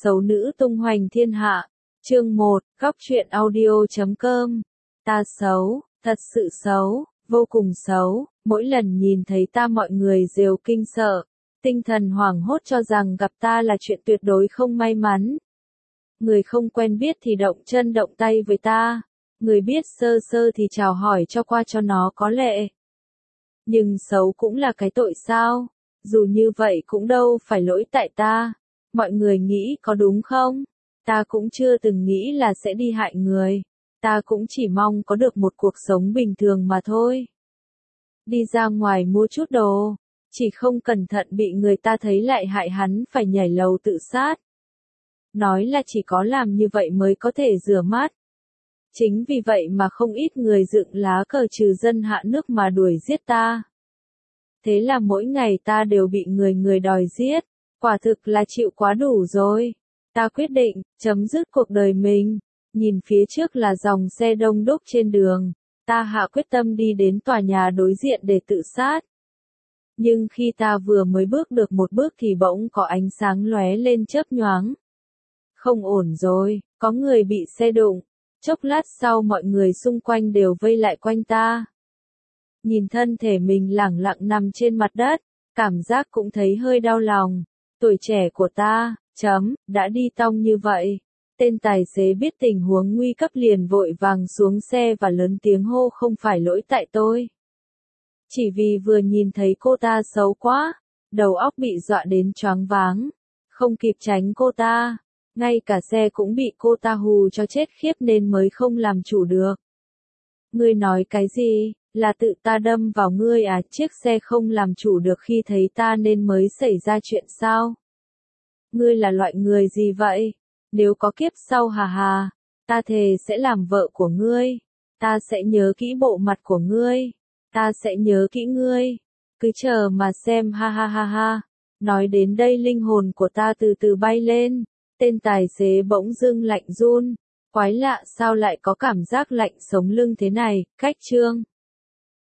Xấu nữ tung hoành thiên hạ. Chương 1, Góc truyện audio.com. Ta xấu, thật sự xấu, vô cùng xấu, mỗi lần nhìn thấy ta mọi người đều kinh sợ, tinh thần hoảng hốt cho rằng gặp ta là chuyện tuyệt đối không may mắn. Người không quen biết thì động chân động tay với ta, người biết sơ sơ thì chào hỏi cho qua cho nó có lệ. Nhưng xấu cũng là cái tội sao? Dù như vậy cũng đâu phải lỗi tại ta. Mọi người nghĩ có đúng không? Ta cũng chưa từng nghĩ là sẽ đi hại người. Ta cũng chỉ mong có được một cuộc sống bình thường mà thôi. Đi ra ngoài mua chút đồ, chỉ không cẩn thận bị người ta thấy lại hại hắn phải nhảy lầu tự sát. Nói là chỉ có làm như vậy mới có thể rửa mắt. Chính vì vậy mà không ít người dựng lá cờ trừ dân hạ nước mà đuổi giết ta. Thế là mỗi ngày ta đều bị người đòi giết, quả thực là chịu quá đủ rồi. Ta quyết định, chấm dứt cuộc đời mình, nhìn phía trước là dòng xe đông đúc trên đường, ta hạ quyết tâm đi đến tòa nhà đối diện để tự sát. Nhưng khi ta vừa mới bước được một bước thì bỗng có ánh sáng lóe lên chớp nhoáng. Không ổn rồi, có người bị xe đụng, chốc lát sau mọi người xung quanh đều vây lại quanh ta. Nhìn thân thể mình lẳng lặng nằm trên mặt đất, cảm giác cũng thấy hơi đau lòng. Tuổi trẻ của ta, đã đi tong như vậy. Tên tài xế biết tình huống nguy cấp liền vội vàng xuống xe và lớn tiếng hô không phải lỗi tại tôi. Chỉ vì vừa nhìn thấy cô ta xấu quá, đầu óc bị dọa đến choáng váng, không kịp tránh cô ta, ngay cả xe cũng bị cô ta hù cho chết khiếp nên mới không làm chủ được. Ngươi nói cái gì? Là tự ta đâm vào ngươi à? Chiếc xe không làm chủ được khi thấy ta nên mới xảy ra chuyện sao? Ngươi là loại người gì vậy? Nếu có kiếp sau hà hà, ta thề sẽ làm vợ của ngươi. Ta sẽ nhớ kỹ bộ mặt của ngươi. Ta sẽ nhớ kỹ ngươi. Cứ chờ mà xem ha ha ha ha. Nói đến đây linh hồn của ta từ từ bay lên. Tên tài xế bỗng dưng lạnh run. Quái lạ sao lại có cảm giác lạnh sống lưng thế này, cách chương.